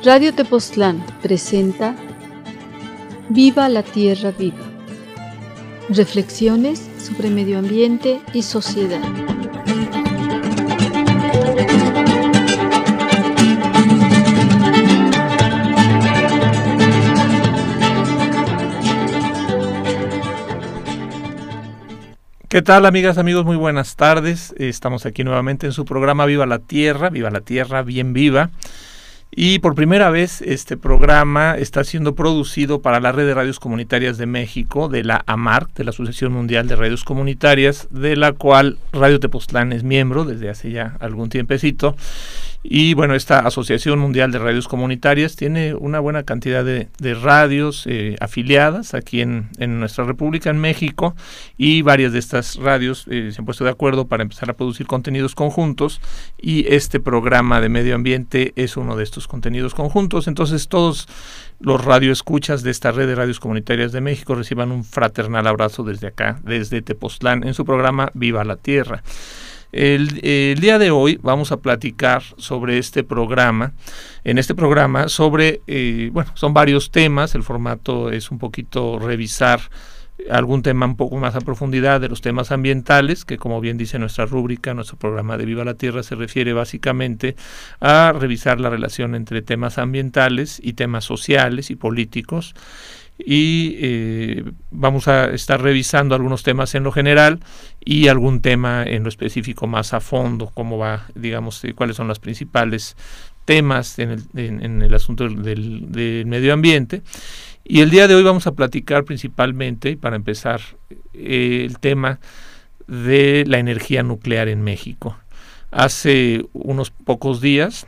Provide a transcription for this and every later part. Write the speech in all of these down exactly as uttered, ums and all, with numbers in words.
Radio Tepoztlán presenta Viva la Tierra Viva. Reflexiones sobre medio ambiente y sociedad. ¿Qué tal, amigas, amigos? Muy buenas tardes. Estamos aquí nuevamente en su programa Viva la Tierra, Viva la Tierra, bien viva. Y por primera vez este programa está siendo producido para la Red de Radios Comunitarias de México, de la AMARC, de la Asociación Mundial de Radios Comunitarias, de la cual Radio Tepoztlán es miembro desde hace ya algún tiempecito. Y bueno, esta Asociación Mundial de Radios Comunitarias tiene una buena cantidad de, de radios eh, afiliadas aquí en, en nuestra República, en México, y varias de estas radios eh, se han puesto de acuerdo para empezar a producir contenidos conjuntos, y este programa de medio ambiente es uno de estos contenidos conjuntos. Entonces todos los radioescuchas de esta Red de Radios Comunitarias de México reciban un fraternal abrazo desde acá, desde Tepoztlán, en su programa Viva la Tierra. El, el día de hoy vamos a platicar sobre este programa, en este programa sobre, eh, bueno, son varios temas. El formato es un poquito revisar algún tema un poco más a profundidad de los temas ambientales, que como bien dice nuestra rúbrica, nuestro programa de Viva la Tierra se refiere básicamente a revisar la relación entre temas ambientales y temas sociales y políticos. Y eh, vamos a estar revisando algunos temas en lo general y algún tema en lo específico más a fondo, cómo va, digamos, eh, cuáles son los principales temas en el, en, en el asunto del, del, del medio ambiente. Y el día de hoy vamos a platicar principalmente, para empezar, eh, el tema de la energía nuclear en México. Hace unos pocos días,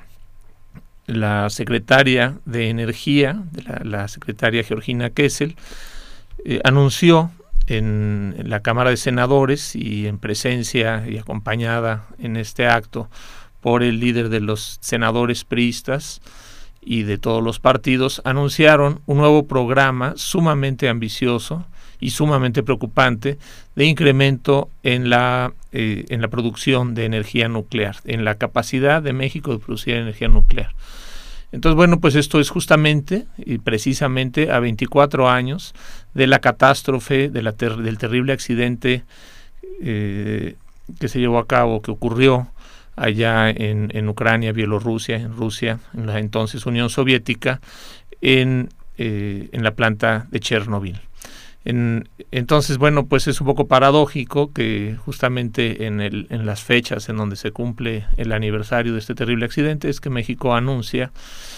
la secretaria de Energía, de la, la secretaria Georgina Kessel, eh, anunció en, en la Cámara de Senadores, y en presencia y acompañada en este acto por el líder de los senadores priistas y de todos los partidos, anunciaron un nuevo programa sumamente ambicioso y sumamente preocupante de incremento en la eh, en la producción de energía nuclear, en la capacidad de México de producir energía nuclear. Entonces, bueno, pues esto es justamente y precisamente a veinticuatro años de la catástrofe, de la ter- del terrible accidente eh, que se llevó a cabo, que ocurrió allá en, en Ucrania, Bielorrusia, en Rusia, en la entonces Unión Soviética, en, eh, en la planta de Chernobyl. En, entonces, bueno, pues es un poco paradójico que justamente en, el, en las fechas en donde se cumple el aniversario de este terrible accidente es que México anuncia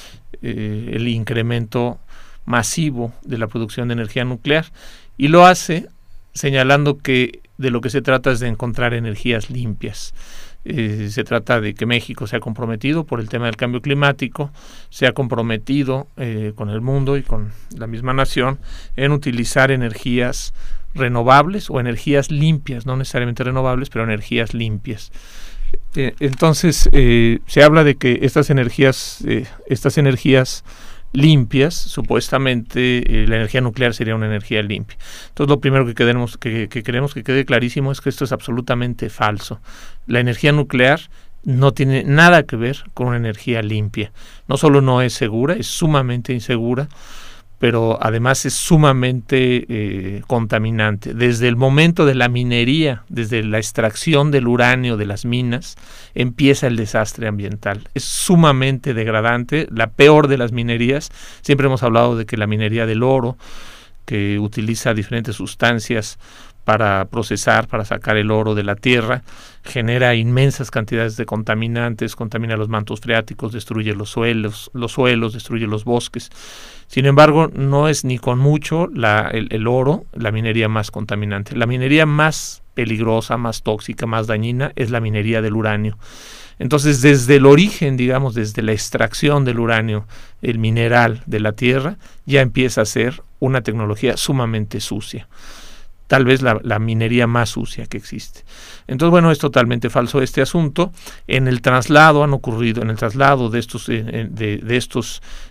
eh, el incremento masivo de la producción de energía nuclear, y lo hace señalando que de lo que se trata es de encontrar energías limpias. Eh, se trata de que México se ha comprometido por el tema del cambio climático, se ha comprometido eh, con el mundo y con la misma nación en utilizar energías renovables o energías limpias, no necesariamente renovables, pero energías limpias. Eh, entonces eh, se habla de que estas energías, eh, estas energías limpias, supuestamente eh, la energía nuclear sería una energía limpia. Entonces lo primero que, queremos, que, que queremos que quede clarísimo es que esto es absolutamente falso. La energía nuclear no tiene nada que ver con una energía limpia. No solo no es segura, es sumamente insegura, pero además es sumamente eh, contaminante. Desde el momento de la minería, desde la extracción del uranio de las minas, empieza el desastre ambiental. Es sumamente degradante, la peor de las minerías. Siempre hemos hablado de que la minería del oro, que utiliza diferentes sustancias para procesar, para sacar el oro de la tierra, genera inmensas cantidades de contaminantes, contamina los mantos freáticos, destruye los suelos, los suelos, destruye los bosques. Sin embargo, no es ni con mucho la, el, el oro la minería más contaminante. La minería más peligrosa, más tóxica, más dañina es la minería del uranio. Entonces, desde el origen, digamos, desde la extracción del uranio, el mineral de la tierra, ya empieza a ser una tecnología sumamente sucia. Tal vez la, la minería más sucia que existe. Entonces, bueno, es totalmente falso este asunto. En el traslado han ocurrido, en el traslado de estos, de, de estos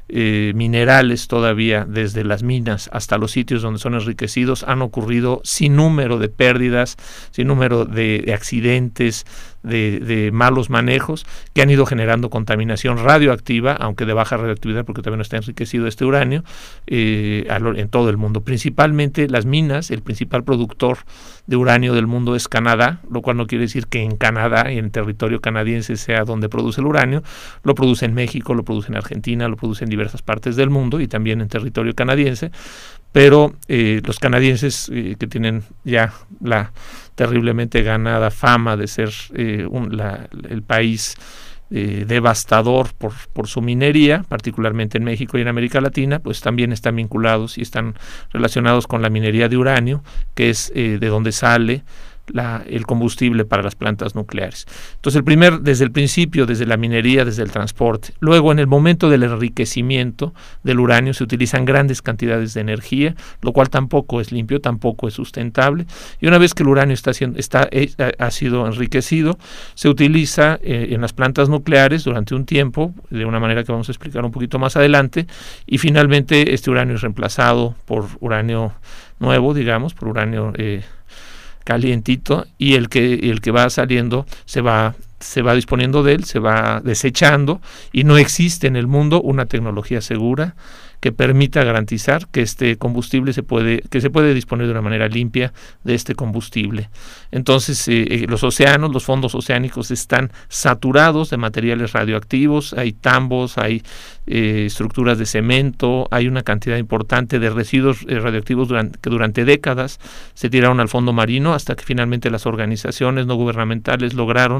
eh, minerales todavía, desde las minas hasta los sitios donde son enriquecidos, han ocurrido sin número de pérdidas, sin número de, de accidentes, de, de malos manejos, que han ido generando contaminación radioactiva, aunque de baja radioactividad porque todavía no está enriquecido este uranio, eh, en todo el mundo. Principalmente las minas, el principal productor de uranio del mundo es Canadá, lo cual no quiere decir que en Canadá y en territorio canadiense sea donde produce el uranio. Lo produce en México, lo produce en Argentina, lo produce en diversas partes del mundo y también en territorio canadiense, pero eh, los canadienses eh, que tienen ya la terriblemente ganada fama de ser eh, un, la, el país eh, devastador por, por su minería, particularmente en México y en América Latina, pues también están vinculados y están relacionados con la minería de uranio, que es eh, de donde sale La, el combustible para las plantas nucleares. Entonces, el primer, desde el principio, desde la minería, desde el transporte, luego en el momento del enriquecimiento del uranio se utilizan grandes cantidades de energía, lo cual tampoco es limpio, tampoco es sustentable, y una vez que el uranio está, siendo, está ha sido enriquecido, se utiliza eh, en las plantas nucleares durante un tiempo, de una manera que vamos a explicar un poquito más adelante, y finalmente este uranio es reemplazado por uranio nuevo, digamos, por uranio eh, calientito, y el que el que va saliendo se va se va disponiendo de él, se va desechando, y no existe en el mundo una tecnología segura que permita garantizar que este combustible se puede que se puede disponer de una manera limpia de este combustible. Entonces eh, los océanos, los fondos oceánicos están saturados de materiales radioactivos, hay tambos, hay eh, estructuras de cemento, hay una cantidad importante de residuos eh, radioactivos durante, que durante décadas se tiraron al fondo marino, hasta que finalmente las organizaciones no gubernamentales lograron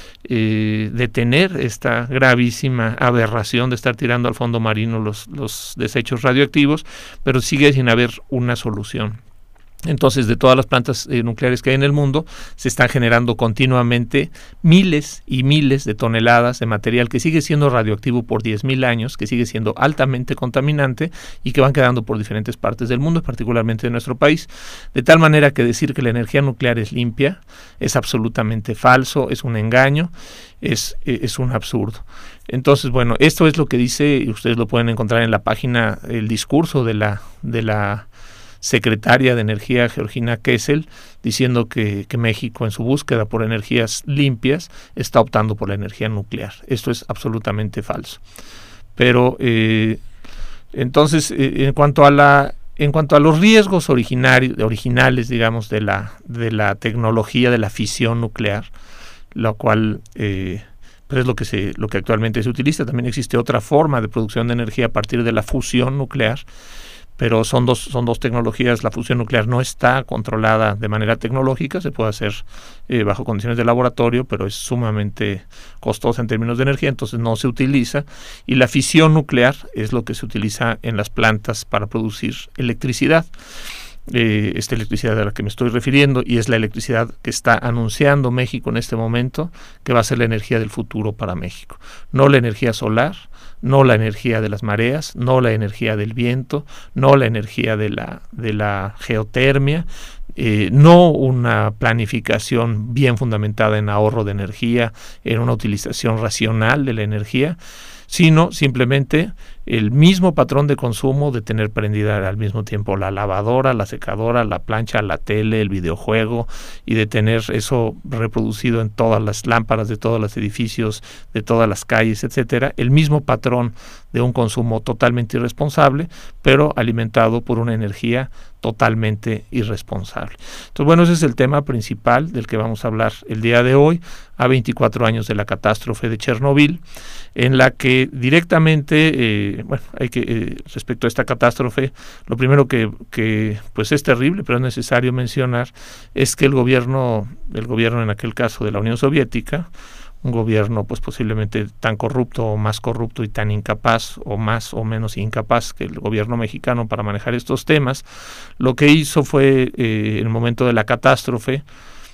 Eh, detener esta gravísima aberración de estar tirando al fondo marino los, los desechos radioactivos, pero sigue sin haber una solución. Entonces, de todas las plantas eh, nucleares que hay en el mundo, se están generando continuamente miles y miles de toneladas de material que sigue siendo radioactivo por diez mil años, que sigue siendo altamente contaminante y que van quedando por diferentes partes del mundo, particularmente de nuestro país. De tal manera que decir que la energía nuclear es limpia es absolutamente falso, es un engaño, es, es un absurdo. Entonces, bueno, esto es lo que dice, y ustedes lo pueden encontrar en la página, el discurso de la de la secretaria de Energía, Georgina Kessel, diciendo que, que México, en su búsqueda por energías limpias, está optando por la energía nuclear. Esto es absolutamente falso. Pero eh, entonces, eh, en cuanto a la en cuanto a los riesgos originales, digamos, de la de la tecnología de la fisión nuclear, lo cual eh, pero es lo que se lo que actualmente se utiliza. También existe otra forma de producción de energía a partir de la fusión nuclear, pero son dos son dos tecnologías. La fusión nuclear no está controlada de manera tecnológica, se puede hacer eh, bajo condiciones de laboratorio, pero es sumamente costosa en términos de energía, entonces no se utiliza. Y la fisión nuclear es lo que se utiliza en las plantas para producir electricidad. Eh, esta electricidad a la que me estoy refiriendo, y es la electricidad que está anunciando México en este momento, que va a ser la energía del futuro para México. No la energía solar, no la energía de las mareas, no la energía del viento, no la energía de la, de la geotermia, eh, no una planificación bien fundamentada en ahorro de energía, en una utilización racional de la energía, sino simplemente el mismo patrón de consumo de tener prendida al mismo tiempo la lavadora, la secadora, la plancha, la tele, el videojuego, y de tener eso reproducido en todas las lámparas de todos los edificios, de todas las calles, etcétera. El mismo patrón de un consumo totalmente irresponsable, pero alimentado por una energía totalmente irresponsable. Entonces, bueno, ese es el tema principal del que vamos a hablar el día de hoy, a veinticuatro años de la catástrofe de Chernobyl, en la que directamente, eh, bueno, hay que eh, respecto a esta catástrofe, lo primero que, que pues es terrible, pero es necesario mencionar, es que el gobierno, el gobierno en aquel caso de la Unión Soviética, un gobierno pues posiblemente tan corrupto o más corrupto y tan incapaz o más o menos incapaz que el gobierno mexicano para manejar estos temas, lo que hizo fue, eh, en el momento de la catástrofe,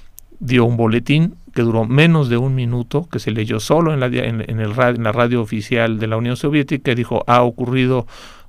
dio un boletín que duró menos de un minuto, que se leyó solo en la, en, en, el, en la radio oficial de la Unión Soviética, y dijo: ha ocurrido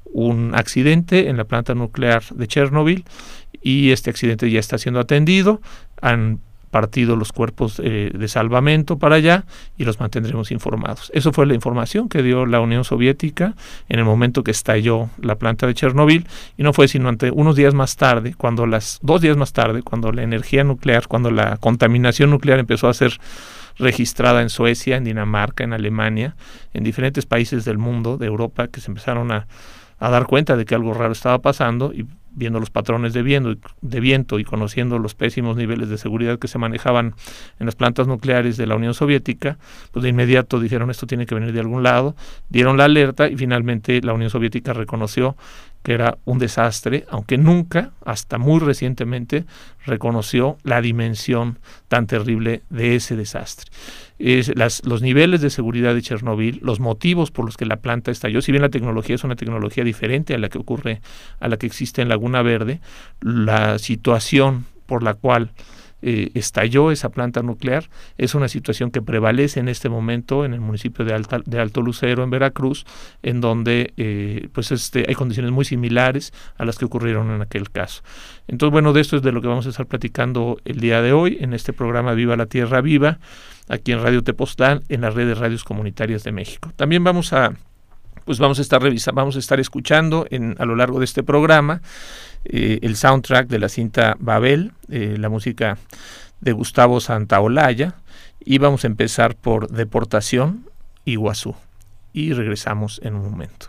un accidente en la planta nuclear de Chernobyl y este accidente ya está siendo atendido. Han partido los cuerpos eh, de salvamento para allá y los mantendremos informados. Eso fue la información que dio la Unión Soviética en el momento que estalló la planta de Chernobyl, y no fue sino ante unos días más tarde, cuando las dos días más tarde, cuando la energía nuclear, cuando la contaminación nuclear empezó a ser registrada en Suecia, en Dinamarca, en Alemania, en diferentes países del mundo, de Europa, que se empezaron a, a dar cuenta de que algo raro estaba pasando, y viendo los patrones de viento, de viento y conociendo los pésimos niveles de seguridad que se manejaban en las plantas nucleares de la Unión Soviética, pues de inmediato dijeron esto tiene que venir de algún lado, dieron la alerta y finalmente la Unión Soviética reconoció que era un desastre, aunque nunca, hasta muy recientemente, reconoció la dimensión tan terrible de ese desastre. Es las, los niveles de seguridad de Chernobyl, los motivos por los que la planta estalló, si bien la tecnología es una tecnología diferente a la que ocurre, a la que existe en Laguna Verde, la situación por la cual Eh, estalló esa planta nuclear es una situación que prevalece en este momento en el municipio de, Alta, de Alto Lucero, en Veracruz, en donde eh, pues este, hay condiciones muy similares a las que ocurrieron en aquel caso. Entonces, bueno, de esto es de lo que vamos a estar platicando el día de hoy en este programa Viva la Tierra Viva, aquí en Radio Tepoztlán, en la red de radios comunitarias de México. También vamos a pues vamos a estar revisando, vamos a estar escuchando en, a lo largo de este programa eh, el soundtrack de la cinta Babel, eh, la música de Gustavo Santaolalla, y vamos a empezar por Deportación, Iguazú, y regresamos en un momento.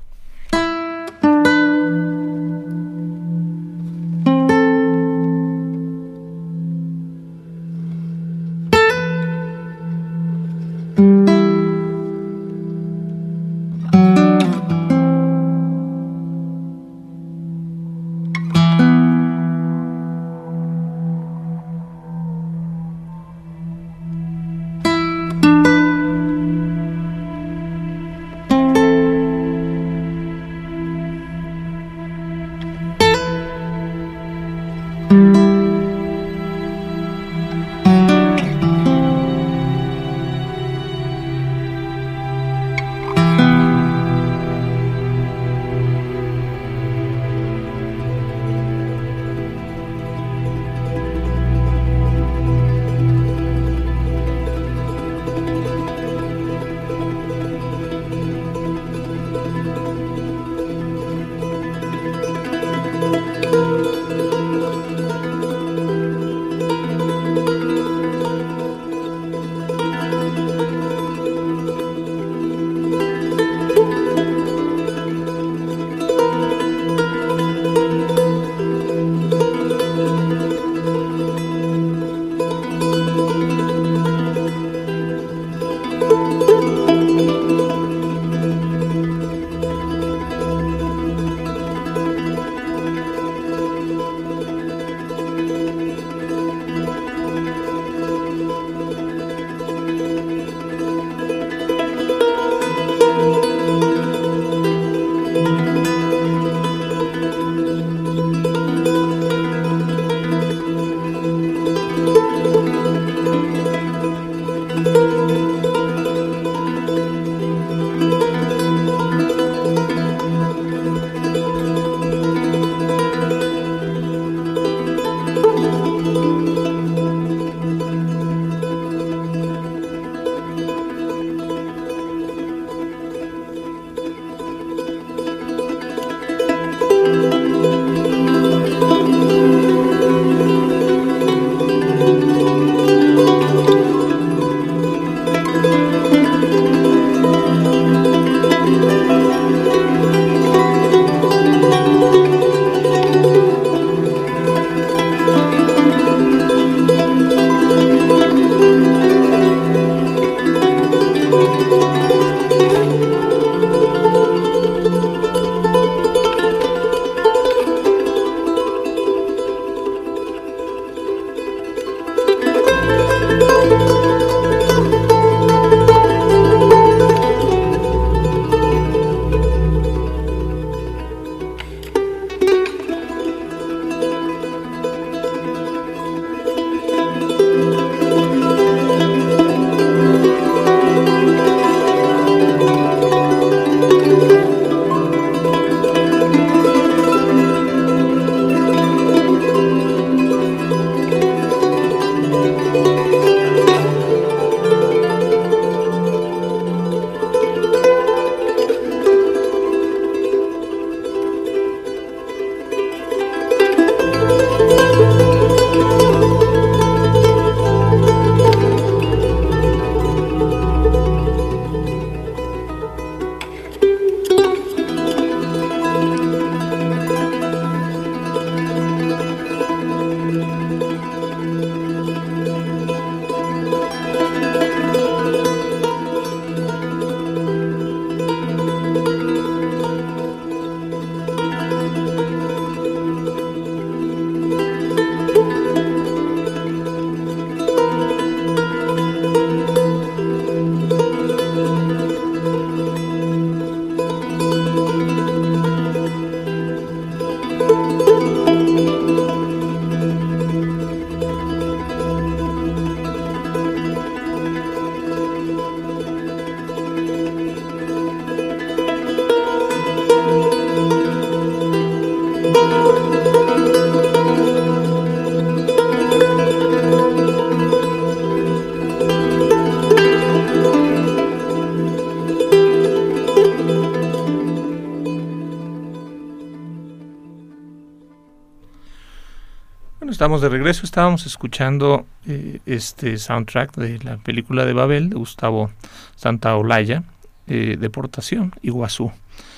Estamos de regreso, estábamos escuchando eh, este soundtrack de la película de Babel de Gustavo Santaolalla, eh, Deportación, Iguazú.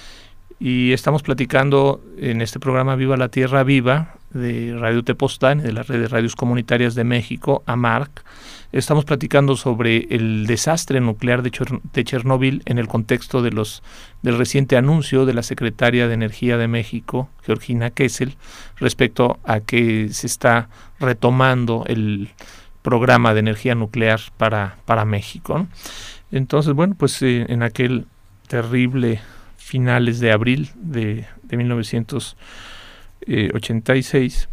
Y estamos platicando en este programa Viva la Tierra Viva de Radio Tepoztlán, de la Red de Radios Comunitarias de México, AMARC. Estamos platicando sobre el desastre nuclear de, Chern- de Chernóbil en el contexto de los del reciente anuncio de la Secretaria de Energía de México, Georgina Kessel, respecto a que se está retomando el programa de energía nuclear para, para México, ¿no? Entonces, bueno, pues eh, en aquel terrible finales de abril de, de mil novecientos ochenta y seis,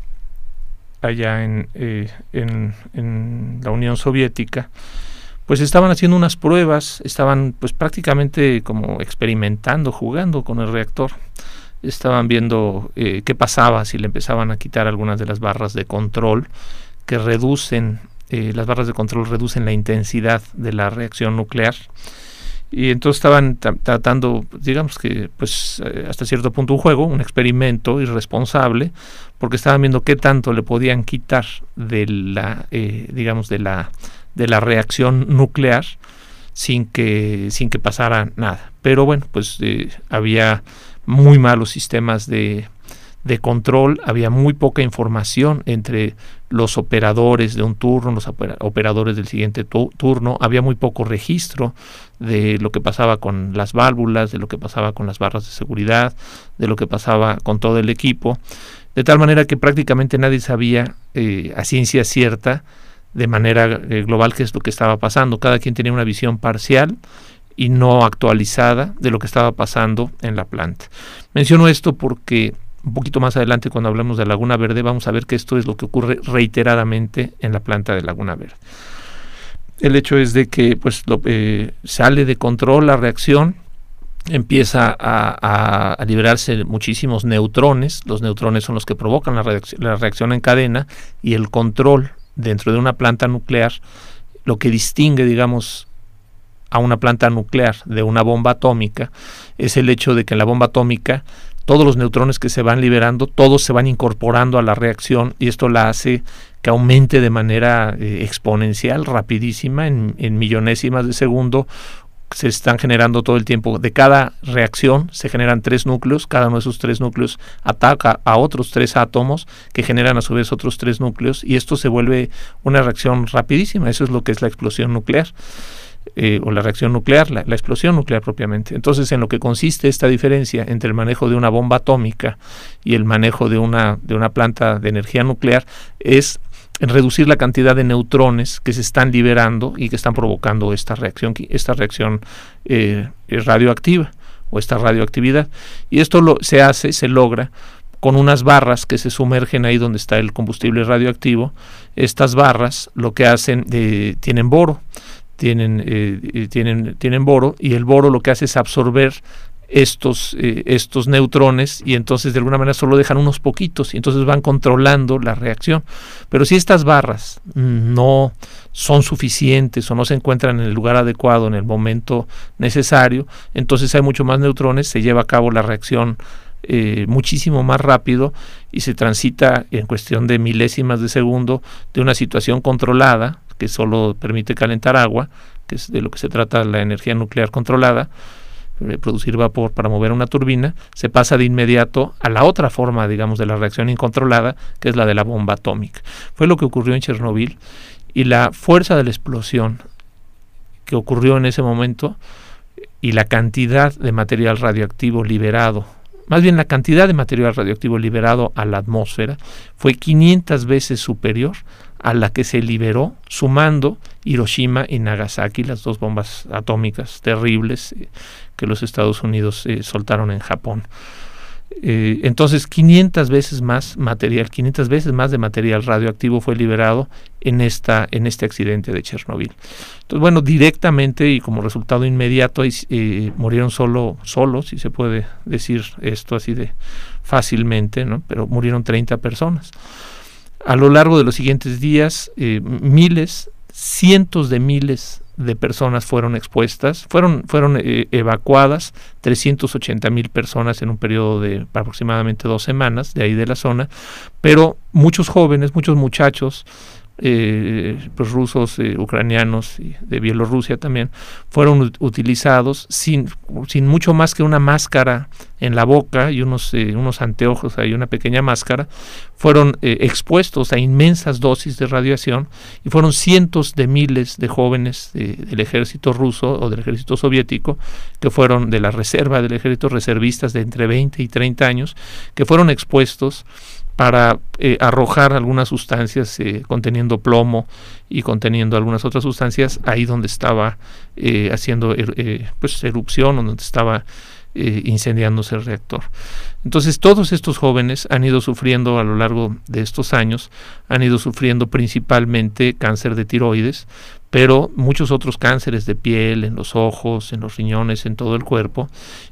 allá en, eh, en, en la Unión Soviética, pues estaban haciendo unas pruebas, estaban pues prácticamente como experimentando, jugando con el reactor. Estaban viendo eh, qué pasaba si le empezaban a quitar algunas de las barras de control que reducen, eh, las barras de control reducen la intensidad de la reacción nuclear. Y entonces estaban t- tratando, digamos que pues eh, hasta cierto punto un juego, un experimento irresponsable, porque estaban viendo qué tanto le podían quitar de la, eh, digamos, de la, de la reacción nuclear sin que, sin que pasara nada. Pero bueno, pues eh, había muy malos sistemas de, de control, había muy poca información entre los operadores de un turno, los operadores del siguiente tu- turno, había muy poco registro de lo que pasaba con las válvulas, de lo que pasaba con las barras de seguridad, de lo que pasaba con todo el equipo, de tal manera que prácticamente nadie sabía eh, a ciencia cierta, de manera eh, global, qué es lo que estaba pasando. Cada quien tenía una visión parcial y no actualizada de lo que estaba pasando en la planta. Menciono esto porque un poquito más adelante, cuando hablemos de Laguna Verde, vamos a ver que esto es lo que ocurre reiteradamente en la planta de Laguna Verde. El hecho es de que pues lo, eh, sale de control la reacción, empieza a, a, a liberarse muchísimos neutrones. Los neutrones son los que provocan la reacción, la reacción en cadena, y el control dentro de una planta nuclear, lo que distingue, digamos, a una planta nuclear de una bomba atómica, es el hecho de que en la bomba atómica todos los neutrones que se van liberando, todos se van incorporando a la reacción, y esto la hace que aumente de manera eh, exponencial, rapidísima, en, en millonésimas de segundo. Se están generando todo el tiempo. De cada reacción se generan tres núcleos, cada uno de esos tres núcleos ataca a otros tres átomos que generan a su vez otros tres núcleos, y esto se vuelve una reacción rapidísima. Eso es lo que es la explosión nuclear. Eh, o la reacción nuclear, la, la explosión nuclear propiamente. Entonces, en lo que consiste esta diferencia entre el manejo de una bomba atómica y el manejo de una, de una planta de energía nuclear es en reducir la cantidad de neutrones que se están liberando y que están provocando esta reacción, esta reacción eh, radioactiva o esta radioactividad. Y esto lo, se hace, se logra con unas barras que se sumergen ahí donde está el combustible radioactivo. Estas barras lo que hacen, eh, tienen boro, tienen, eh, tienen, tienen boro, y el boro lo que hace es absorber estos, eh, estos neutrones, y entonces de alguna manera solo dejan unos poquitos, y entonces van controlando la reacción. Pero si estas barras no son suficientes o no se encuentran en el lugar adecuado en el momento necesario, entonces hay mucho más neutrones, se lleva a cabo la reacción eh, muchísimo más rápido, y se transita en cuestión de milésimas de segundo de una situación controlada, que solo permite calentar agua, que es de lo que se trata la energía nuclear controlada, eh, producir vapor para mover una turbina, se pasa de inmediato a la otra forma, digamos, de la reacción incontrolada, que es la de la bomba atómica. Fue lo que ocurrió en Chernóbil, y la fuerza de la explosión que ocurrió en ese momento y la cantidad de material radioactivo liberado más bien la cantidad de material radioactivo liberado a la atmósfera fue quinientas veces superior a la que se liberó sumando Hiroshima y Nagasaki, las dos bombas atómicas terribles eh, que los Estados Unidos eh, soltaron en Japón. Eh, entonces quinientas veces más material, quinientas veces más de material radioactivo fue liberado en esta en este accidente de Chernobyl. Entonces, bueno, directamente y como resultado inmediato eh, murieron solo, solo, si se puede decir esto así de fácilmente, ¿no? Pero murieron treinta personas. A lo largo de los siguientes días, eh, miles, cientos de miles de personas fueron expuestas, fueron, fueron eh, evacuadas, trescientas ochenta mil personas en un periodo de aproximadamente dos semanas de ahí de la zona, pero muchos jóvenes, muchos muchachos, eh, pues rusos, eh, ucranianos y de Bielorrusia también, fueron ut- utilizados sin, sin mucho más que una máscara en la boca y unos, eh, unos anteojos, hay una pequeña máscara, fueron eh, expuestos a inmensas dosis de radiación y fueron cientos de miles de jóvenes eh, del ejército ruso o del ejército soviético, que fueron de la reserva del ejército, reservistas de entre veinte y treinta años, que fueron expuestos para eh, arrojar algunas sustancias eh, conteniendo plomo y conteniendo algunas otras sustancias ahí donde estaba eh, haciendo er, eh, pues erupción, o donde estaba eh, incendiándose el reactor. Entonces todos estos jóvenes han ido sufriendo a lo largo de estos años, han ido sufriendo principalmente cáncer de tiroides, pero muchos otros cánceres de piel, en los ojos, en los riñones, en todo el cuerpo,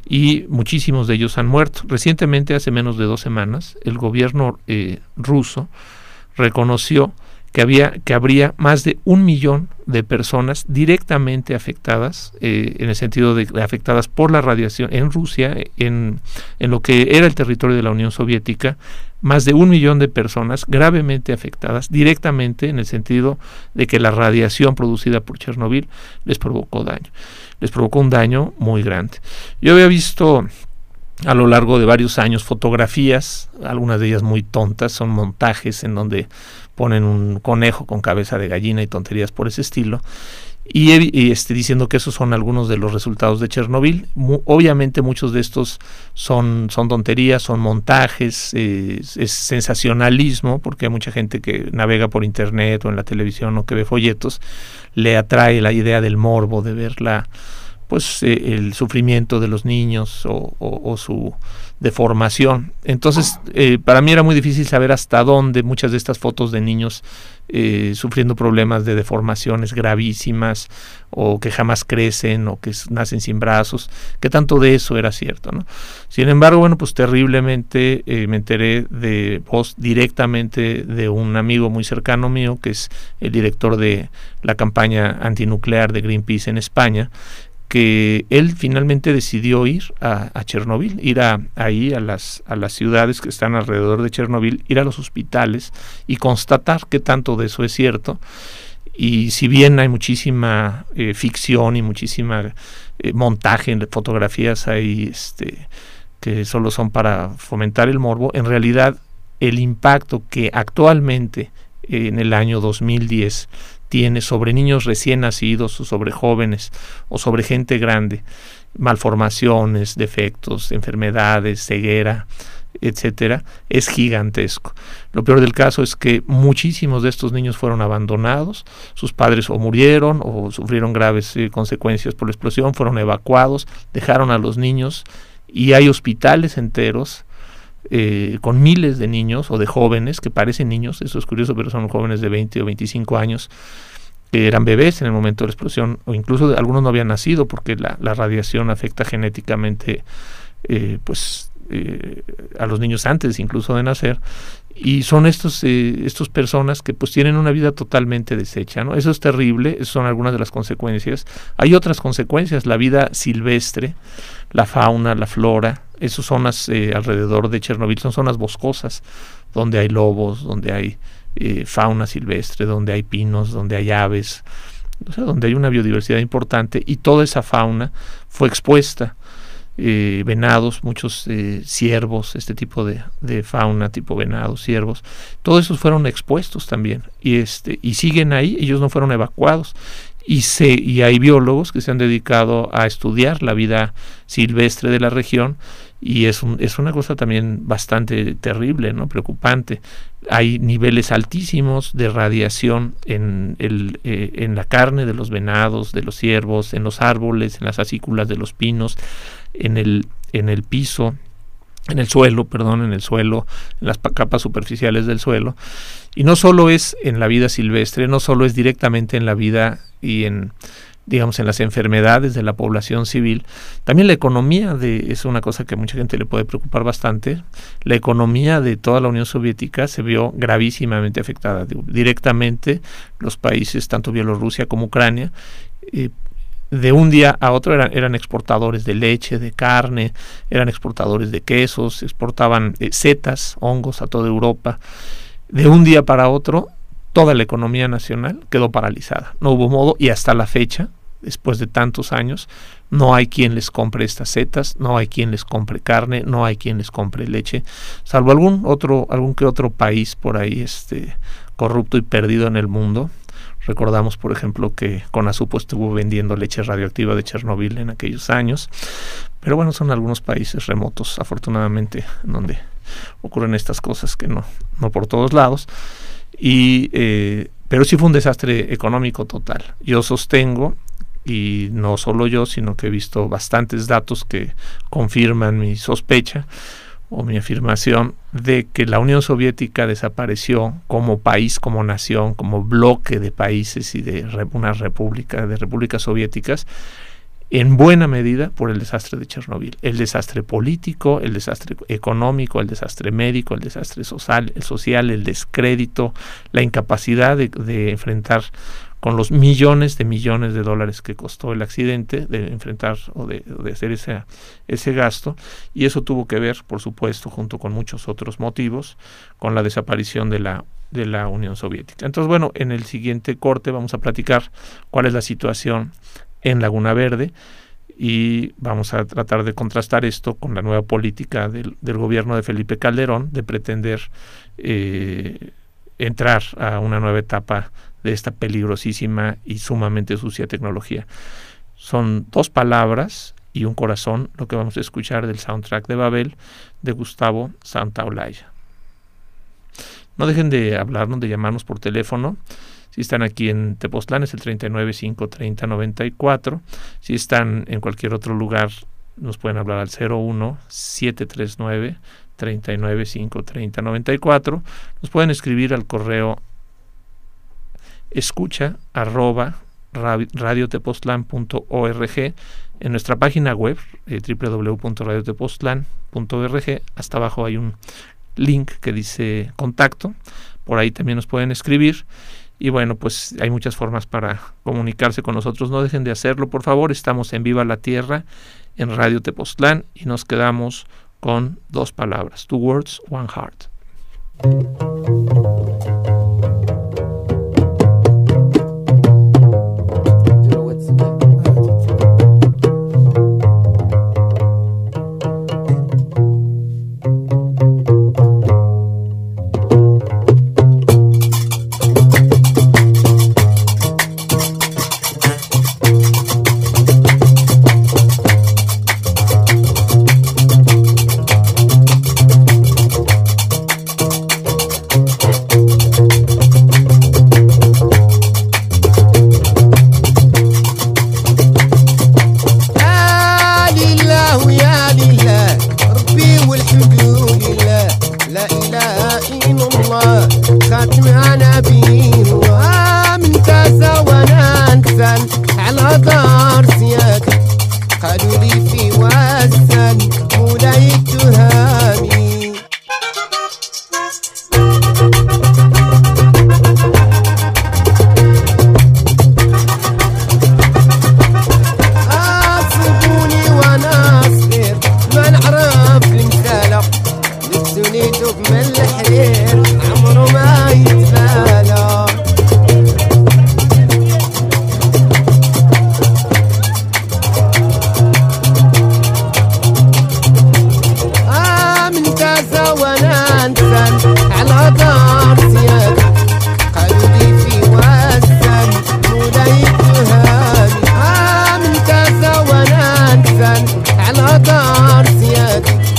y muchísimos de ellos han muerto. Recientemente, hace menos de dos semanas, el gobierno eh, ruso reconoció que había que habría más de un millón de personas directamente afectadas, eh, en el sentido de afectadas por la radiación en Rusia, en, en lo que era el territorio de la Unión Soviética, más de un millón de personas gravemente afectadas directamente en el sentido de que la radiación producida por Chernobyl les provocó daño, les provocó un daño muy grande. Yo había visto a lo largo de varios años fotografías, algunas de ellas muy tontas, son montajes en donde ponen un conejo con cabeza de gallina y tonterías por ese estilo, y, y este, diciendo que esos son algunos de los resultados de Chernobyl. Mu- obviamente muchos de estos son, son tonterías, son montajes, eh, es sensacionalismo, porque hay mucha gente que navega por internet o en la televisión o que ve folletos, le atrae la idea del morbo de ver la pues eh, el sufrimiento de los niños o, o, o su deformación. Entonces, eh, para mí era muy difícil saber hasta dónde muchas de estas fotos de niños eh, sufriendo problemas de deformaciones gravísimas, o que jamás crecen, o que nacen sin brazos, qué tanto de eso era cierto, ¿no? Sin embargo, bueno, pues terriblemente eh, me enteré de voz directamente de un amigo muy cercano mío, que es el director de la campaña antinuclear de Greenpeace en España, que él finalmente decidió ir a, a Chernobyl, ir a, ahí a las, a las ciudades que están alrededor de Chernobyl, ir a los hospitales y constatar qué tanto de eso es cierto. Y si bien hay muchísima eh, ficción y muchísima eh, montaje en fotografías ahí este, que solo son para fomentar el morbo, en realidad el impacto que actualmente eh, en el año dos mil diez tiene sobre niños recién nacidos o sobre jóvenes o sobre gente grande, malformaciones, defectos, enfermedades, ceguera, etcétera, es gigantesco. Lo peor del caso es que muchísimos de estos niños fueron abandonados, sus padres o murieron o sufrieron graves eh, consecuencias por la explosión, fueron evacuados, dejaron a los niños, y hay hospitales enteros Eh, con miles de niños o de jóvenes que parecen niños, eso es curioso, pero son jóvenes de veinte o veinticinco años, que eran bebés en el momento de la explosión, o incluso algunos no habían nacido, porque la, la radiación afecta genéticamente eh, pues eh, a los niños antes incluso de nacer, y son estos eh, estas personas que pues tienen una vida totalmente deshecha, ¿no? Eso es terrible, esas son algunas de las consecuencias. Hay otras consecuencias, la vida silvestre, la fauna, la flora. Esas zonas eh, alrededor de Chernobyl son zonas boscosas, donde hay lobos, donde hay eh, fauna silvestre, donde hay pinos, donde hay aves, o sea, donde hay una biodiversidad importante, y toda esa fauna fue expuesta. Eh, venados, muchos eh, ciervos, este tipo de, de fauna tipo venados, ciervos, todos esos fueron expuestos también, y este y siguen ahí, ellos no fueron evacuados, y se y hay biólogos que se han dedicado a estudiar la vida silvestre de la región, y es, un, es una cosa también bastante terrible, ¿no? Preocupante. Hay niveles altísimos de radiación en, el, eh, en la carne de los venados, de los ciervos, en los árboles, en las acículas de los pinos, en el, en el piso, en el suelo, perdón, en el suelo, en las capas superficiales del suelo. Y no solo es en la vida silvestre, no solo es directamente en la vida y en, digamos, en las enfermedades de la población civil, también la economía de, es una cosa que a mucha gente le puede preocupar bastante. La economía de toda la Unión Soviética se vio gravísimamente afectada. Directamente los países, tanto Bielorrusia como Ucrania, eh, de un día a otro eran, eran exportadores de leche, de carne, eran exportadores de quesos, exportaban eh, setas, hongos a toda Europa. De un día para otro, toda la economía nacional quedó paralizada. No hubo modo, y hasta la fecha, después de tantos años, no hay quien les compre estas setas, no hay quien les compre carne, no hay quien les compre leche, salvo algún otro, algún que otro país por ahí este, corrupto y perdido en el mundo. Recordamos, por ejemplo, que Conasupo estuvo vendiendo leche radioactiva de Chernobyl en aquellos años. Pero bueno, son algunos países remotos, afortunadamente, en donde ocurren estas cosas, que no, no por todos lados. Y eh, pero sí fue un desastre económico total. Yo sostengo, y no solo yo, sino que he visto bastantes datos que confirman mi sospecha, o mi afirmación, de que la Unión Soviética desapareció como país, como nación, como bloque de países y de re, una república, de repúblicas soviéticas, en buena medida por el desastre de Chernobyl. El desastre político, el desastre económico, el desastre médico, el desastre social, el, social, el descrédito, la incapacidad de, de enfrentar con los millones de millones de dólares que costó el accidente, de enfrentar o de, de hacer ese, ese gasto, y eso tuvo que ver, por supuesto, junto con muchos otros motivos, con la desaparición de la, de la Unión Soviética. Entonces, bueno, en el siguiente corte vamos a platicar cuál es la situación en Laguna Verde, y vamos a tratar de contrastar esto con la nueva política del, del gobierno de Felipe Calderón, de pretender eh, entrar a una nueva etapa de esta peligrosísima y sumamente sucia tecnología. Son dos palabras y un corazón lo que vamos a escuchar del soundtrack de Babel de Gustavo Santaolalla. No dejen de hablarnos, de llamarnos por teléfono. Si están aquí en Tepoztlán es el treinta y nueve, cinco treinta, noventa y cuatro. Si están en cualquier otro lugar, nos pueden hablar al cero uno, siete tres nueve, treinta y nueve, cinco treinta, noventa y cuatro. Nos pueden escribir al correo escucha arroba radiotepoztlán punto org, en nuestra página web eh, doble u doble u doble u punto radiotepoztlán punto org. Hasta abajo hay un link que dice contacto, por ahí también nos pueden escribir. Y bueno, pues hay muchas formas para comunicarse con nosotros. No dejen de hacerlo, por favor. Estamos en Viva la Tierra, en Radio Tepoztlán, y nos quedamos con dos palabras: Two Words, One Heart. على دار سيادي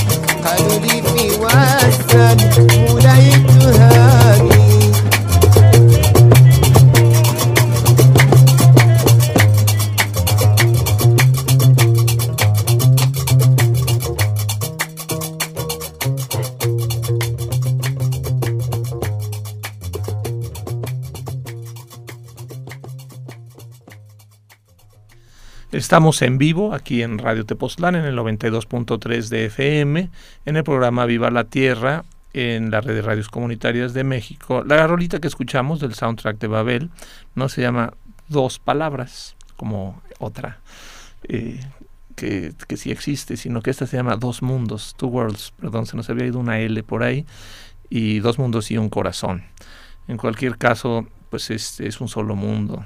Estamos en vivo aquí en Radio Tepoztlán en el noventa y dos punto tres de F M, en el programa Viva la Tierra, en la red de radios comunitarias de México. La rolita que escuchamos del soundtrack de Babel no se llama Dos Palabras, como otra eh, que, que sí existe, sino que esta se llama Dos Mundos, Two Worlds, perdón, se nos había ido una L por ahí, y Dos Mundos y un Corazón. En cualquier caso, pues es, es un solo mundo,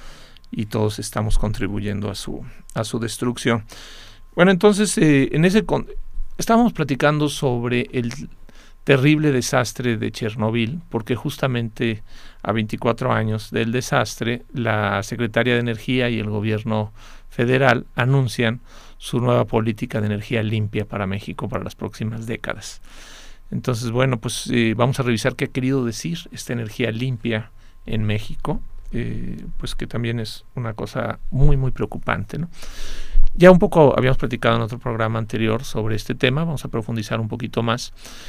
y todos estamos contribuyendo a su a su destrucción. Bueno, entonces eh, en ese con estábamos platicando sobre el terrible desastre de Chernobyl, porque justamente a veinticuatro años del desastre, la Secretaría de Energía y el gobierno federal anuncian su nueva política de energía limpia para México para las próximas décadas. Entonces, bueno, pues eh, vamos a revisar qué ha querido decir esta energía limpia en México. Eh, pues que también es una cosa muy muy preocupante, ¿no? Ya un poco habíamos platicado en otro programa anterior sobre este tema, vamos a profundizar un poquito más.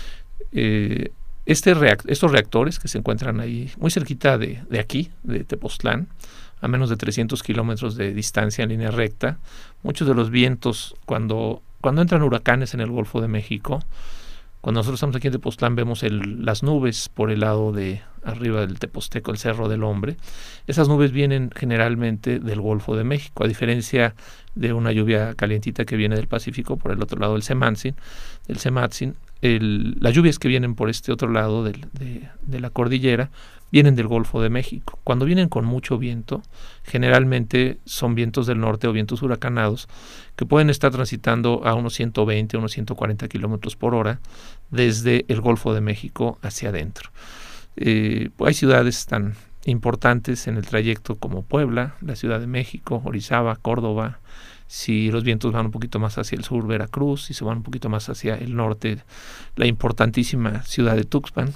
Eh, este reac- estos reactores que se encuentran ahí muy cerquita de, de aquí, de Tepoztlán, a menos de trescientos kilómetros de distancia en línea recta, muchos de los vientos, cuando, cuando entran huracanes en el Golfo de México, cuando nosotros estamos aquí en Tepoztlán vemos el, las nubes por el lado de arriba del Teposteco, el Cerro del Hombre. Esas nubes vienen generalmente del Golfo de México, a diferencia de una lluvia calientita que viene del Pacífico por el otro lado del Semantzin, del Sematzin. El, las lluvias que vienen por este otro lado del, de, de la cordillera vienen del Golfo de México. Cuando vienen con mucho viento, generalmente son vientos del norte o vientos huracanados que pueden estar transitando a unos ciento veinte, unos ciento cuarenta kilómetros por hora desde el Golfo de México hacia adentro. Eh, pues hay ciudades tan importantes en el trayecto como Puebla, la Ciudad de México, Orizaba, Córdoba. Si los vientos van un poquito más hacia el sur, Veracruz. Si se van un poquito más hacia el norte, la importantísima ciudad de Tuxpan,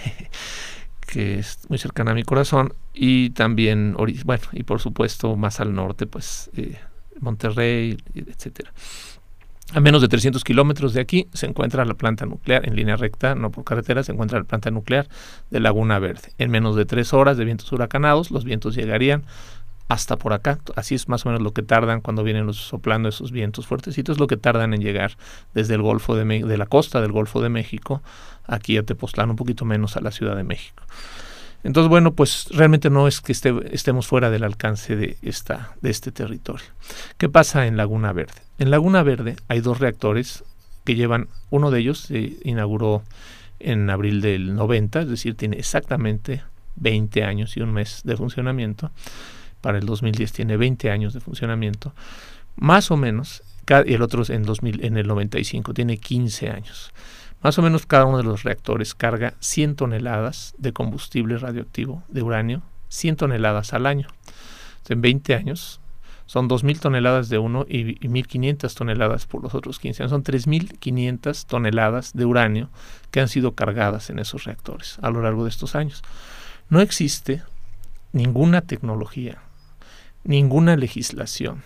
que es muy cercana a mi corazón, y también, bueno, y por supuesto más al norte, pues eh, Monterrey, etcétera. A menos de trescientos kilómetros de aquí se encuentra la planta nuclear, en línea recta, no por carretera, se encuentra la planta nuclear de Laguna Verde. En menos de tres horas de vientos huracanados, los vientos llegarían hasta por acá. Así es más o menos lo que tardan cuando vienen los, soplando esos vientos fuertecitos, lo que tardan en llegar desde el Golfo de, de la costa del Golfo de México aquí a Tepoztlán, un poquito menos a la Ciudad de México. Entonces, bueno, pues realmente no es que esté, estemos fuera del alcance de, esta, de este territorio. ¿Qué pasa en Laguna Verde? En Laguna Verde hay dos reactores que llevan, uno de ellos se inauguró en abril del noventa, es decir, tiene exactamente veinte años y un mes de funcionamiento. Para el dos mil diez tiene veinte años de funcionamiento, más o menos, y el otro en, dos mil, en el noventa y cinco tiene quince años. Más o menos cada uno de los reactores carga cien toneladas de combustible radioactivo de uranio, cien toneladas al año. Entonces, en veinte años son dos mil toneladas de uno y, y mil quinientas toneladas por los otros quince años. Son tres mil quinientas toneladas de uranio que han sido cargadas en esos reactores a lo largo de estos años. No existe ninguna tecnología, ninguna legislación,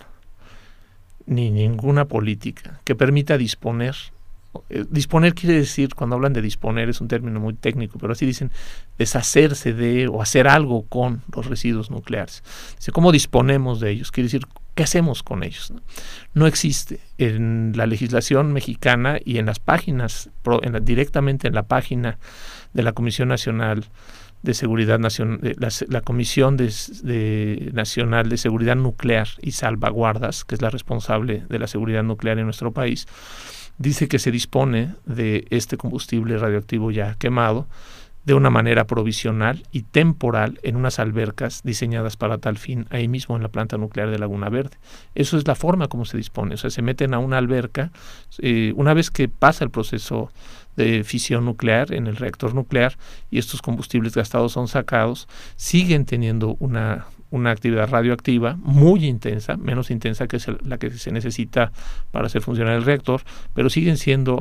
ni ninguna política que permita disponer. Eh, disponer quiere decir, cuando hablan de disponer, es un término muy técnico, pero así dicen, deshacerse de o hacer algo con los residuos nucleares. Dice, ¿cómo disponemos de ellos? Quiere decir, ¿qué hacemos con ellos? No, no existe en la legislación mexicana y en las páginas, en la, directamente en la página de la Comisión Nacional de Seguridad Nacional, la, la Comisión de, de Nacional de Seguridad Nuclear y Salvaguardas, que es la responsable de la seguridad nuclear en nuestro país, dice que se dispone de este combustible radioactivo ya quemado de una manera provisional y temporal en unas albercas diseñadas para tal fin ahí mismo en la planta nuclear de Laguna Verde. Eso es la forma como se dispone, o sea, se meten a una alberca, eh, una vez que pasa el proceso de fisión nuclear en el reactor nuclear y estos combustibles gastados son sacados, siguen teniendo una, una actividad radioactiva muy intensa, menos intensa que la que se necesita para hacer funcionar el reactor, pero siguen siendo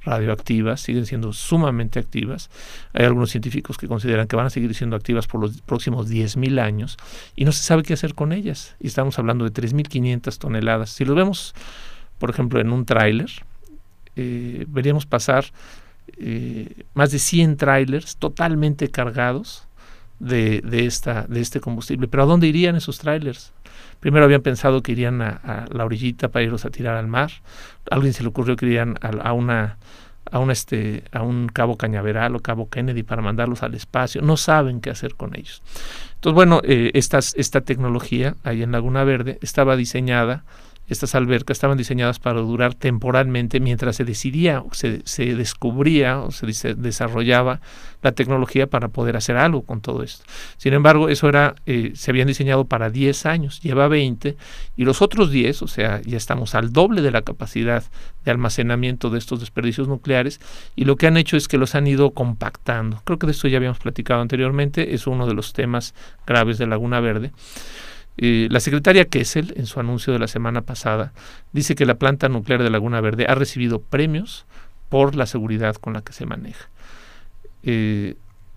radioactivas, siguen siendo sumamente activas. Hay algunos científicos que consideran que van a seguir siendo activas por los próximos diez mil años y no se sabe qué hacer con ellas. Y estamos hablando de tres mil quinientas toneladas. Si lo vemos, por ejemplo, en un tráiler, eh, veríamos pasar eh, más de cien tráilers totalmente cargados de, de, esta, de este combustible. ¿Pero a dónde irían esos tráilers? Primero habían pensado que irían a, a la orillita para irlos a tirar al mar. A alguien se le ocurrió que irían a, a una a un este a un Cabo Cañaveral o Cabo Kennedy para mandarlos al espacio. No saben qué hacer con ellos. Entonces, bueno, eh, estas, esta tecnología ahí en Laguna Verde estaba diseñada, estas albercas estaban diseñadas para durar temporalmente mientras se decidía, se, se descubría o se dice, desarrollaba la tecnología para poder hacer algo con todo esto. Sin embargo, eso era eh, se habían diseñado para diez años, lleva veinte, y los otros diez, o sea, ya estamos al doble de la capacidad de almacenamiento de estos desperdicios nucleares, y lo que han hecho es que los han ido compactando. Creo que de esto ya habíamos platicado anteriormente, es uno de los temas graves de Laguna Verde. Eh, la secretaria Kessel, en su anuncio de la semana pasada, dice que la planta nuclear de Laguna Verde ha recibido premios por la seguridad con la que se maneja. Eh,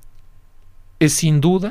es sin duda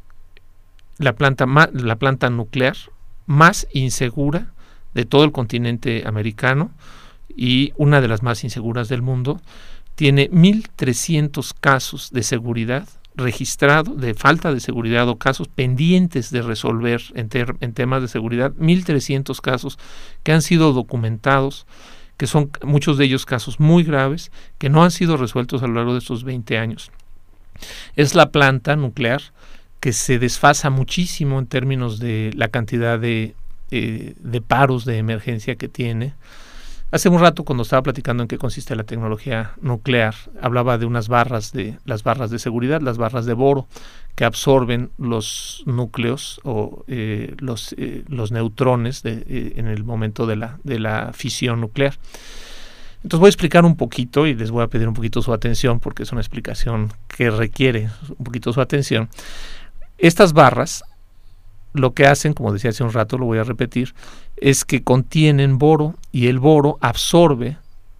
la planta, ma- la planta nuclear más insegura de todo el continente americano y una de las más inseguras del mundo. Tiene mil trescientos casos de seguridad registrado, de falta de seguridad o casos pendientes de resolver en, ter, en temas de seguridad, mil trescientos casos que han sido documentados, que son muchos de ellos casos muy graves, que no han sido resueltos a lo largo de estos veinte años. Es la planta nuclear que se desfasa muchísimo en términos de la cantidad de, eh, de paros de emergencia que tiene. Hace un rato, cuando estaba platicando en qué consiste la tecnología nuclear, hablaba de unas barras de las barras de seguridad, las barras de boro, que absorben los núcleos o eh, los eh, los neutrones de, eh, en el momento de la de la fisión nuclear. Entonces voy a explicar un poquito y les voy a pedir un poquito su atención porque es una explicación que requiere un poquito su atención. Estas barras lo que hacen, como decía hace un rato, lo voy a repetir, es que contienen boro y el boro absorbe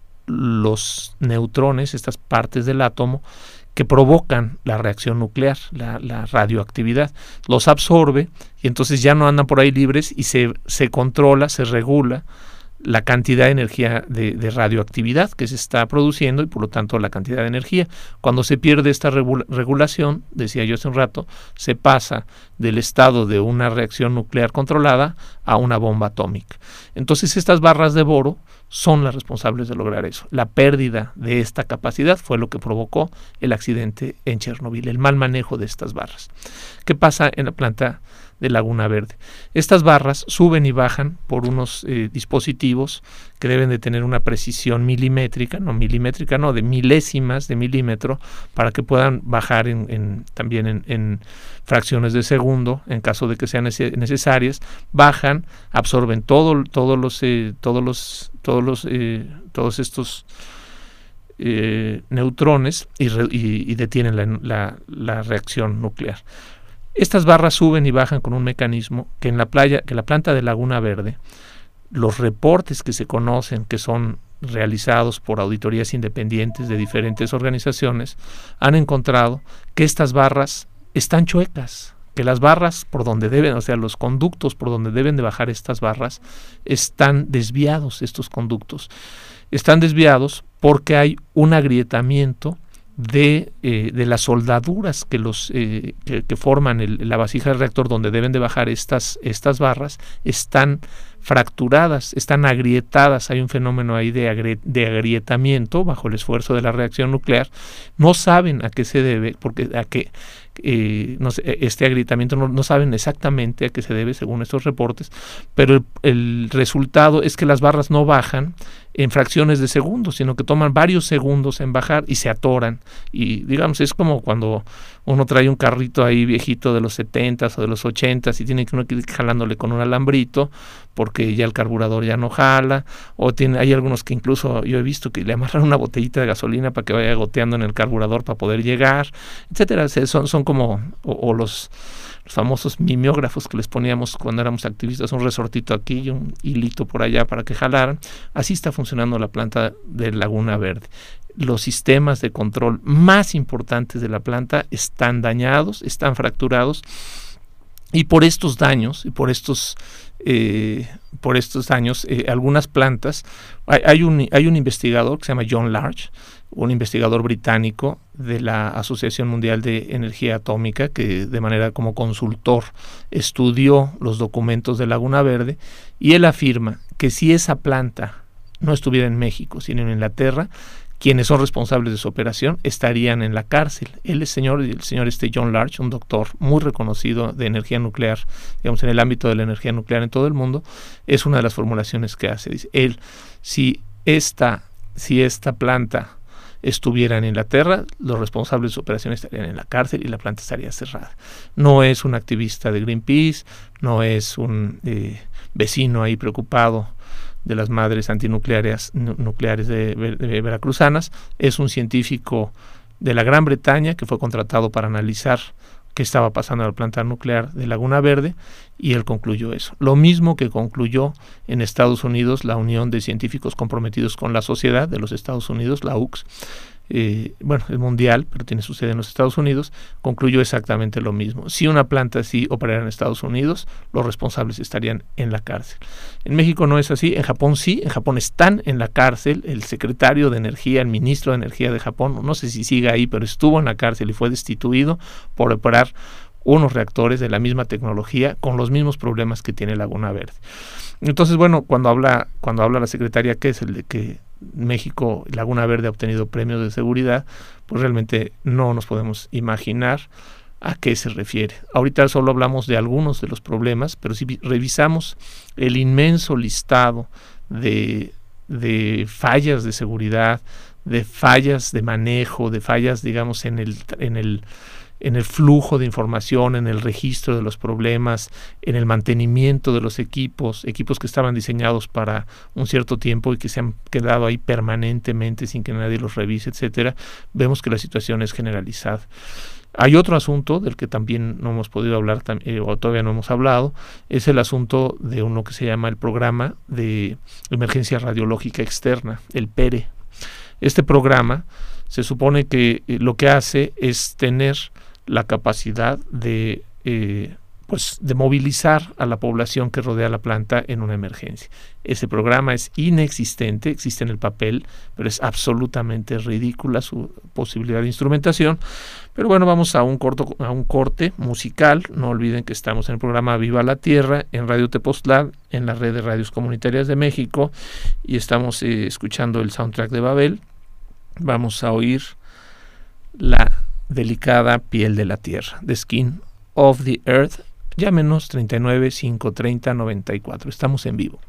los neutrones, estas partes del átomo que provocan la reacción nuclear, la, la radioactividad. Los absorbe y entonces ya no andan por ahí libres y se, se controla, se regula la cantidad de energía de, de radioactividad que se está produciendo y por lo tanto la cantidad de energía. Cuando se pierde esta regula- regulación, decía yo hace un rato, se pasa del estado de una reacción nuclear controlada a una bomba atómica. Entonces estas barras de boro son las responsables de lograr eso. La pérdida de esta capacidad fue lo que provocó el accidente en Chernobyl, el mal manejo de estas barras. ¿Qué pasa en la planta de Laguna Verde? Estas barras suben y bajan por unos eh, dispositivos que deben de tener una precisión milimétrica, no milimétrica, no, de milésimas de milímetro, para que puedan bajar en, en, también en, en fracciones de segundo, en caso de que sean nece- necesarias, bajan, absorben todo, todos los, eh, todos los, todos los, eh, todos estos eh, neutrones y, re- y, y detienen la, la, la reacción nuclear. Estas barras suben y bajan con un mecanismo que en la playa, que la planta de Laguna Verde, los reportes que se conocen, que son realizados por auditorías independientes de diferentes organizaciones, han encontrado que estas barras están chuecas, que las barras por donde deben, o sea, los conductos por donde deben de bajar estas barras, están desviados. Estos conductos están desviados porque hay un agrietamiento de, eh, de las soldaduras que los eh, que, que forman el, la vasija del reactor donde deben de bajar estas, estas barras, están fracturadas, están agrietadas. Hay un fenómeno ahí de, agri- de agrietamiento bajo el esfuerzo de la reacción nuclear. No saben a qué se debe, porque a qué eh, no sé, este agrietamiento no, no saben exactamente a qué se debe según estos reportes, pero el, el resultado es que las barras no bajan en fracciones de segundos, sino que toman varios segundos en bajar y se atoran. Y digamos, es como cuando uno trae un carrito ahí viejito de los setentas o de los ochentas y tiene que uno ir jalándole con un alambrito porque ya el carburador ya no jala, o tiene, hay algunos que incluso yo he visto que le amarran una botellita de gasolina para que vaya goteando en el carburador para poder llegar, etcétera. Son, son como, o, o los los famosos mimeógrafos que les poníamos cuando éramos activistas, un resortito aquí y un hilito por allá para que jalaran. Así está funcionando la planta de Laguna Verde. los sistemas de control más importantes de la planta están dañados, están fracturados, y por estos daños y por estos eh, por estos daños eh, algunas plantas, hay, hay un hay un investigador que se llama John Large, un investigador británico de la Asociación Mundial de Energía Atómica, que de manera como consultor estudió los documentos de Laguna Verde, y él afirma que si esa planta no estuviera en México, sino en Inglaterra, quienes son responsables de su operación estarían en la cárcel. Él es señor, el señor este John Large, un doctor muy reconocido de energía nuclear, digamos en el ámbito de la energía nuclear en todo el mundo, es una de las formulaciones que hace. Dice, él, si esta, si esta planta estuviera en Inglaterra, los responsables de su operación estarían en la cárcel y la planta estaría cerrada. No es un activista de Greenpeace, no es un eh, vecino ahí preocupado de las madres antinucleares nucleares de, de veracruzanas, es un científico de la Gran Bretaña que fue contratado para analizar qué estaba pasando en la planta nuclear de Laguna Verde, y él concluyó eso. Lo mismo que concluyó en Estados Unidos la Unión de Científicos Comprometidos con la Sociedad de los Estados Unidos, la U C S, eh, bueno, es mundial, pero tiene su sede en los Estados Unidos, concluyó exactamente lo mismo. Si una planta así operara en Estados Unidos, los responsables estarían en la cárcel. En México no es así, en Japón sí, en Japón están en la cárcel, el secretario de Energía, el ministro de Energía de Japón, no sé si sigue ahí, pero estuvo en la cárcel y fue destituido por operar unos reactores de la misma tecnología con los mismos problemas que tiene Laguna Verde. Entonces, bueno, cuando habla, cuando habla la secretaria, que es el de que México, Laguna Verde ha obtenido premios de seguridad, pues realmente no nos podemos imaginar a qué se refiere. Ahorita solo hablamos de algunos de los problemas, pero si revisamos el inmenso listado de, de fallas de seguridad, de fallas de manejo, de fallas, digamos, en el, en el en el flujo de información, en el registro de los problemas, en el mantenimiento de los equipos, equipos que estaban diseñados para un cierto tiempo y que se han quedado ahí permanentemente sin que nadie los revise, etcétera, vemos que la situación es generalizada. Hay otro asunto del que también no hemos podido hablar, eh, o todavía no hemos hablado, es el asunto de uno que se llama el Programa de Emergencia Radiológica Externa, el P E R E. Este programa se supone que eh, lo que hace es tener la capacidad de, eh, pues, de movilizar a la población que rodea la planta en una emergencia. Ese programa es inexistente, existe en el papel, pero es absolutamente ridícula su posibilidad de instrumentación. Pero bueno, vamos a un, corto, a un corte musical. No olviden que estamos en el programa Viva la Tierra, en Radio Tepoztlán, en la red de radios comunitarias de México, y estamos eh, escuchando el soundtrack de Babel. Vamos a oír La delicada piel de la tierra, The Skin of the Earth. Llámenos treinta y nueve, quinientos treinta, noventa y cuatro. Estamos en vivo.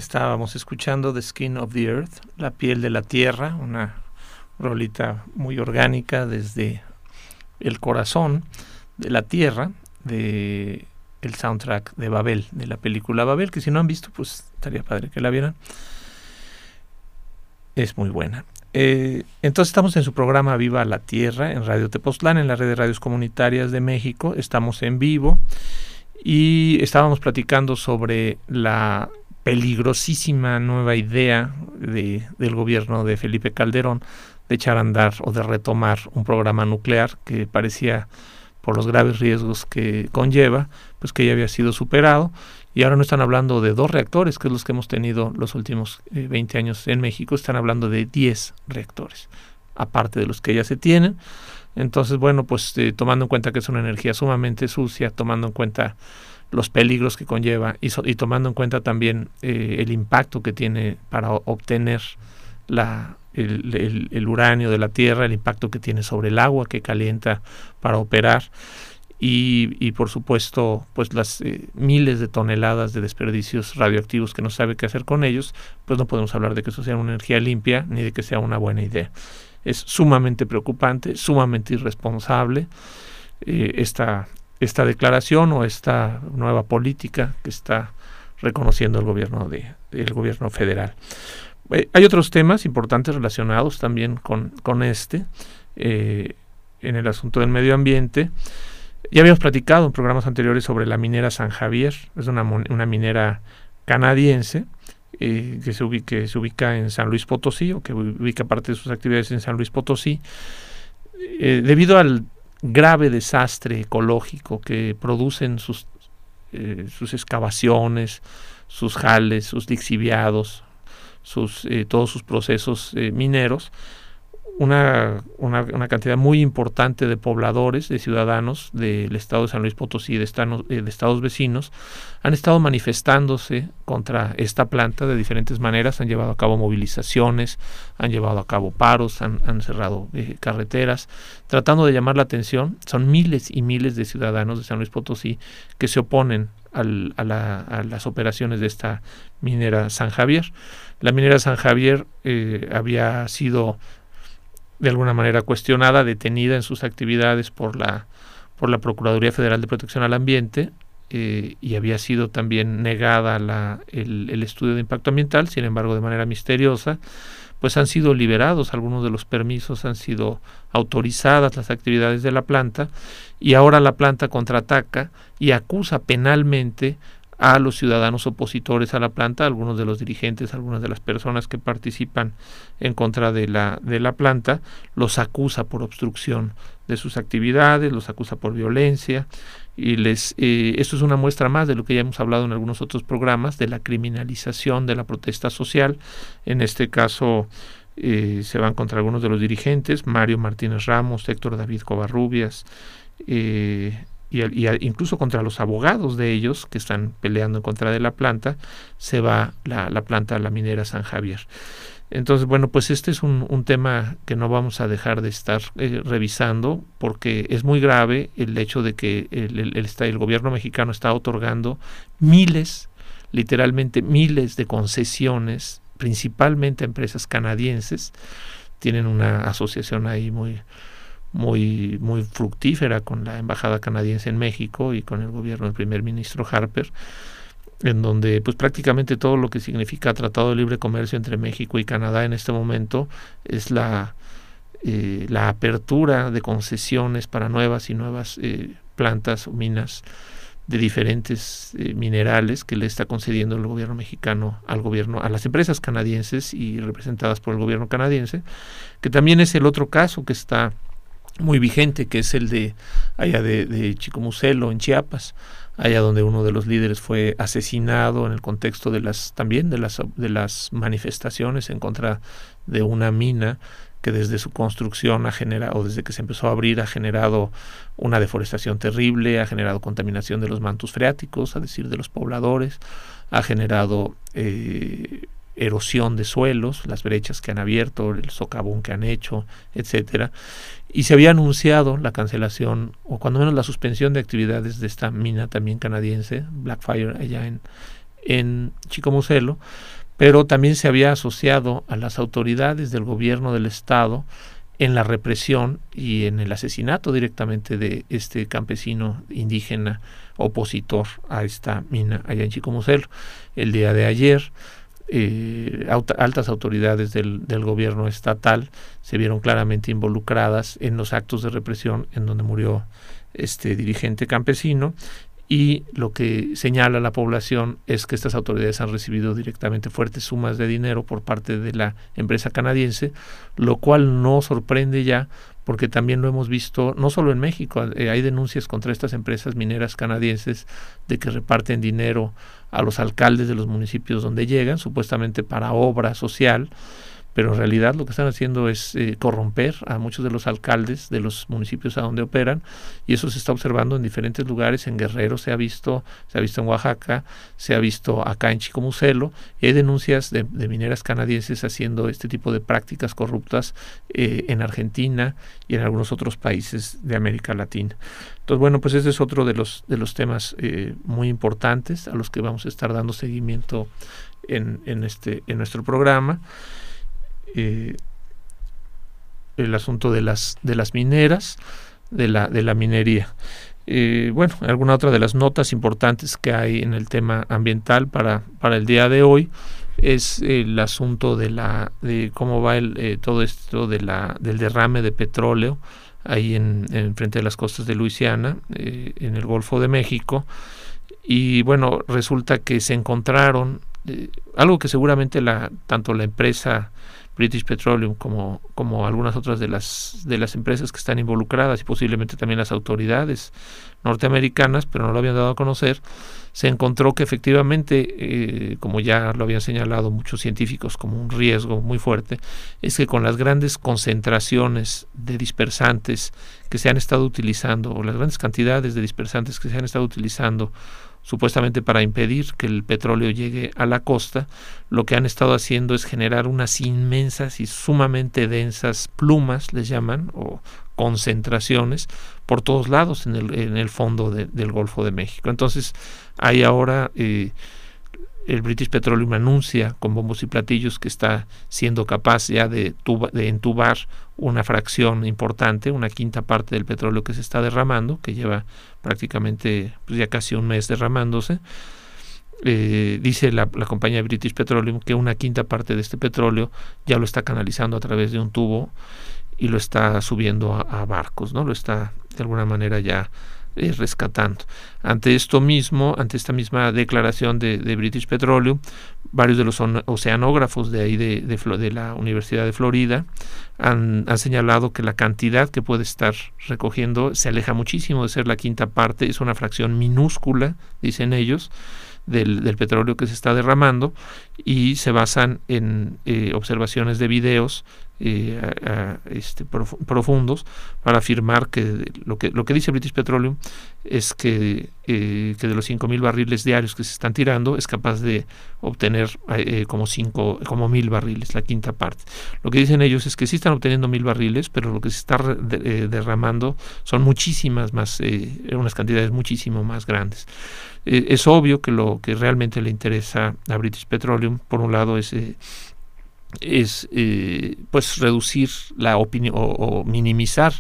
estábamos escuchando The Skin of the Earth, La piel de la tierra, una rolita muy orgánica desde el corazón de la tierra, de el soundtrack de Babel, de la película Babel, que si no han visto, pues estaría padre que la vieran. Es muy buena. Eh, entonces estamos en su programa Viva la Tierra, en Radio Tepoztlán, en la red de radios comunitarias de México. Estamos en vivo y estábamos platicando sobre la peligrosísima nueva idea de, del gobierno de Felipe Calderón de echar a andar o de retomar un programa nuclear que parecía, por los graves riesgos que conlleva, pues que ya había sido superado, y ahora no están hablando de dos reactores, que es los que hemos tenido los últimos eh, veinte años en México, están hablando de diez reactores, aparte de los que ya se tienen. Entonces, bueno, pues eh, tomando en cuenta que es una energía sumamente sucia, tomando en cuenta los peligros que conlleva y, so, y tomando en cuenta también eh, el impacto que tiene para obtener la El, el, el uranio de la tierra, el impacto que tiene sobre el agua que calienta para operar y, y por supuesto pues las eh, miles de toneladas de desperdicios radioactivos que no sabe qué hacer con ellos, pues no podemos hablar de que eso sea una energía limpia ni de que sea una buena idea. Es sumamente preocupante, sumamente irresponsable eh, esta, esta declaración o esta nueva política que está reconociendo el gobierno de, el gobierno federal. Eh, hay otros temas importantes relacionados también con, con este, eh, en el asunto del medio ambiente. Ya habíamos platicado en programas anteriores sobre la minera San Javier, es una, una minera canadiense eh, que, se ubica, que se ubica en San Luis Potosí, o que ubica parte de sus actividades en San Luis Potosí, eh, debido al grave desastre ecológico que producen sus, eh, sus excavaciones, sus jales, sus lixiviados, sus, eh, todos sus procesos eh, mineros, una, una, una cantidad muy importante de pobladores, de ciudadanos del estado de San Luis Potosí y de, estado, eh, de estados vecinos han estado manifestándose contra esta planta de diferentes maneras, han llevado a cabo movilizaciones, han llevado a cabo paros, han, han cerrado eh, carreteras, tratando de llamar la atención. Son miles y miles de ciudadanos de San Luis Potosí que se oponen al, a, la, a las operaciones de esta minera San Javier. La minera San Javier eh, había sido de alguna manera cuestionada, detenida en sus actividades por la por la Procuraduría Federal de Protección al Ambiente eh, y había sido también negada la, el, el estudio de impacto ambiental. Sin embargo, de manera misteriosa, pues han sido liberados algunos de los permisos, han sido autorizadas las actividades de la planta y ahora la planta contraataca y acusa penalmente a los ciudadanos opositores a la planta, algunos de los dirigentes, algunas de las personas que participan en contra de la, de la planta, los acusa por obstrucción de sus actividades, los acusa por violencia, y les eh, esto es una muestra más de lo que ya hemos hablado en algunos otros programas, de la criminalización de la protesta social. En este caso eh, se van contra algunos de los dirigentes, Mario Martínez Ramos, Héctor David Covarrubias, eh, Y, y a, incluso contra los abogados de ellos que están peleando en contra de la planta, se va la, la planta, la minera San Javier. Entonces, bueno, pues este es un, un tema que no vamos a dejar de estar eh, revisando, porque es muy grave el hecho de que el, el, el, el gobierno mexicano está otorgando miles, literalmente miles de concesiones, principalmente a empresas canadienses. Tienen una asociación ahí muy... muy muy fructífera con la embajada canadiense en México y con el gobierno del primer ministro Harper, en donde pues prácticamente todo lo que significa Tratado de Libre Comercio entre México y Canadá en este momento es la eh, la apertura de concesiones para nuevas y nuevas eh, plantas o minas de diferentes eh, minerales que le está concediendo el gobierno mexicano al gobierno, a las empresas canadienses y representadas por el gobierno canadiense, que también es el otro caso que está muy vigente, que es el de allá de, de Chicomucelo, en Chiapas, allá donde uno de los líderes fue asesinado en el contexto de las también de las de las manifestaciones en contra de una mina que desde su construcción ha generado, o desde que se empezó a abrir, ha generado una deforestación terrible, ha generado contaminación de los mantos freáticos, a decir de los pobladores, ha generado eh, erosión de suelos, las brechas que han abierto, el socavón que han hecho, etcétera. Y se había anunciado la cancelación, o cuando menos la suspensión de actividades de esta mina también canadiense, Blackfire, allá en, en Chicomucelo, pero también se había asociado a las autoridades del gobierno del estado en la represión y en el asesinato directamente de este campesino indígena opositor a esta mina allá en Chicomucelo. El día de ayer, eh, altas autoridades del, del gobierno estatal se vieron claramente involucradas en los actos de represión en donde murió este dirigente campesino, y lo que señala la población es que estas autoridades han recibido directamente fuertes sumas de dinero por parte de la empresa canadiense, lo cual no sorprende ya, porque también lo hemos visto no solo en México. Eh, hay denuncias contra estas empresas mineras canadienses de que reparten dinero a los alcaldes de los municipios donde llegan, supuestamente para obra social, pero en realidad lo que están haciendo es eh, corromper a muchos de los alcaldes de los municipios a donde operan, y eso se está observando en diferentes lugares. En Guerrero se ha visto, se ha visto en Oaxaca, se ha visto acá en Chicomucelo, y hay denuncias de, de mineras canadienses haciendo este tipo de prácticas corruptas eh, en Argentina y en algunos otros países de América Latina. Entonces, bueno, pues este es otro de los, de los temas eh, muy importantes a los que vamos a estar dando seguimiento en, en, este, en nuestro programa. Eh, el asunto de las de las mineras, de la de la minería. Eh, bueno, alguna otra de las notas importantes que hay en el tema ambiental para para el día de hoy es el asunto de la de cómo va el eh, todo esto de la del derrame de petróleo ahí en, en frente de las costas de Luisiana, eh, en el Golfo de México. Y bueno, resulta que se encontraron eh, algo que seguramente la tanto la empresa British Petroleum como, como algunas otras de las de las empresas que están involucradas, y posiblemente también las autoridades norteamericanas, pero no lo habían dado a conocer, se encontró que efectivamente, eh, como ya lo habían señalado muchos científicos como un riesgo muy fuerte, es que con las grandes concentraciones de dispersantes que se han estado utilizando, o las grandes cantidades de dispersantes que se han estado utilizando supuestamente para impedir que el petróleo llegue a la costa, lo que han estado haciendo es generar unas inmensas y sumamente densas plumas, les llaman, o concentraciones, por todos lados en el, en el fondo de, del Golfo de México. Entonces, hay ahora... Eh, el British Petroleum anuncia con bombos y platillos que está siendo capaz ya de, tuba, de entubar una fracción importante, una quinta parte del petróleo que se está derramando, que lleva prácticamente pues ya casi un mes derramándose. Eh, dice la, la compañía British Petroleum que una quinta parte de este petróleo ya lo está canalizando a través de un tubo y lo está subiendo a, a barcos, ¿no? Lo está de alguna manera ya Eh, rescatando. Ante esto mismo, ante esta misma declaración de, de British Petroleum, varios de los oceanógrafos de ahí de, de, de la Universidad de Florida han, han señalado que la cantidad que puede estar recogiendo se aleja muchísimo de ser la quinta parte, es una fracción minúscula, dicen ellos, del, del petróleo que se está derramando, y se basan en eh, observaciones de videos eh, a, a, este, prof, profundos para afirmar que lo que lo que dice British Petroleum es que, eh, que de los cinco mil barriles diarios que se están tirando es capaz de obtener eh, como cinco, como mil barriles, la quinta parte. Lo que dicen ellos es que sí están obteniendo mil barriles, pero lo que se está de, eh, derramando son muchísimas más, eh, unas cantidades muchísimo más grandes. Eh, es obvio que lo que realmente le interesa a British Petroleum, por un lado, es eh, es eh, pues reducir la opinión o, o minimizar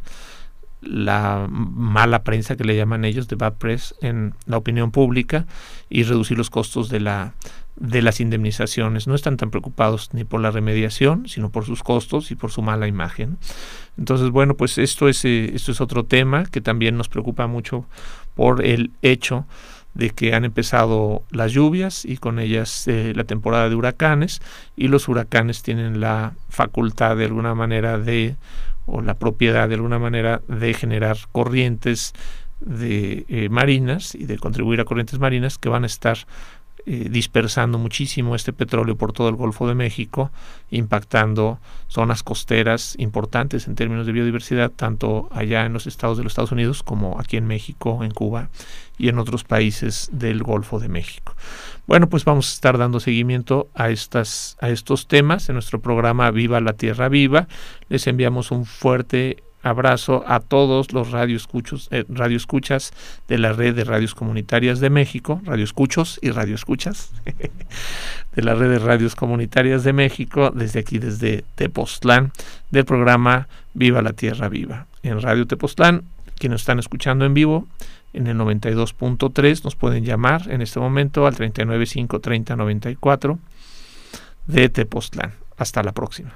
la mala prensa que le llaman ellos, de bad press, en la opinión pública, y reducir los costos de la de las indemnizaciones. No están tan preocupados ni por la remediación, sino por sus costos y por su mala imagen. Entonces, bueno, pues esto es eh, esto es otro tema que también nos preocupa mucho por el hecho de que han empezado las lluvias y con ellas eh, la temporada de huracanes, y los huracanes tienen la facultad de alguna manera de, o la propiedad de alguna manera de generar corrientes de eh, marinas y de contribuir a corrientes marinas que van a estar eh, dispersando muchísimo este petróleo por todo el Golfo de México, impactando zonas costeras importantes en términos de biodiversidad, tanto allá en los estados de los Estados Unidos como aquí en México, en Cuba y en otros países del Golfo de México. Bueno, pues vamos a estar dando seguimiento a estas a estos temas en nuestro programa Viva la Tierra Viva. Les enviamos un fuerte abrazo a todos los radioescuchos, eh, radioescuchas de la red de radios comunitarias de México, radioescuchos y radioescuchas de la red de radios comunitarias de México, desde aquí, desde Tepoztlán, del programa Viva la Tierra Viva. En Radio Tepoztlán, quienes están escuchando en vivo, en el noventa y dos punto tres, nos pueden llamar en este momento al treinta y nueve, cinco treinta, noventa y cuatro de Tepoztlán. Hasta la próxima.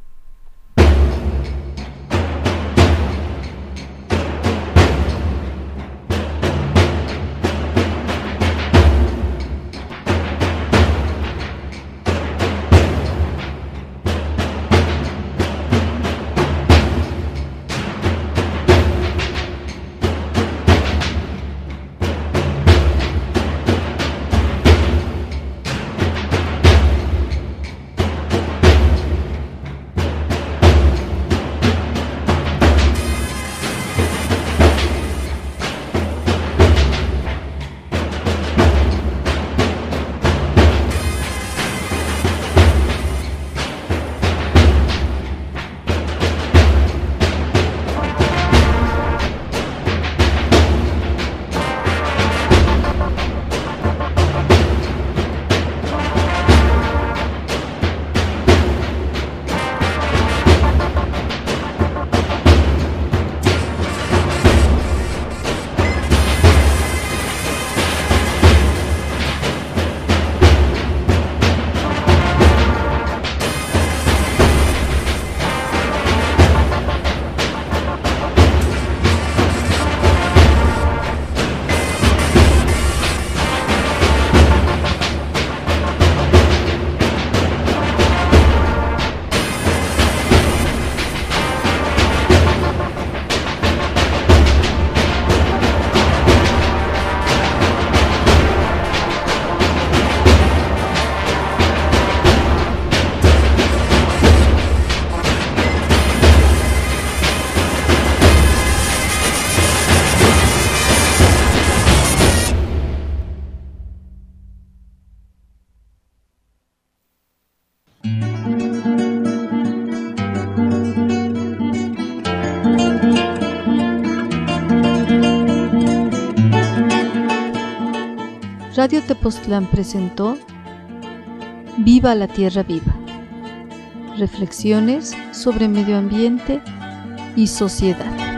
Radio Tepoztlán presentó Viva la Tierra Viva. Reflexiones sobre medio ambiente y sociedad.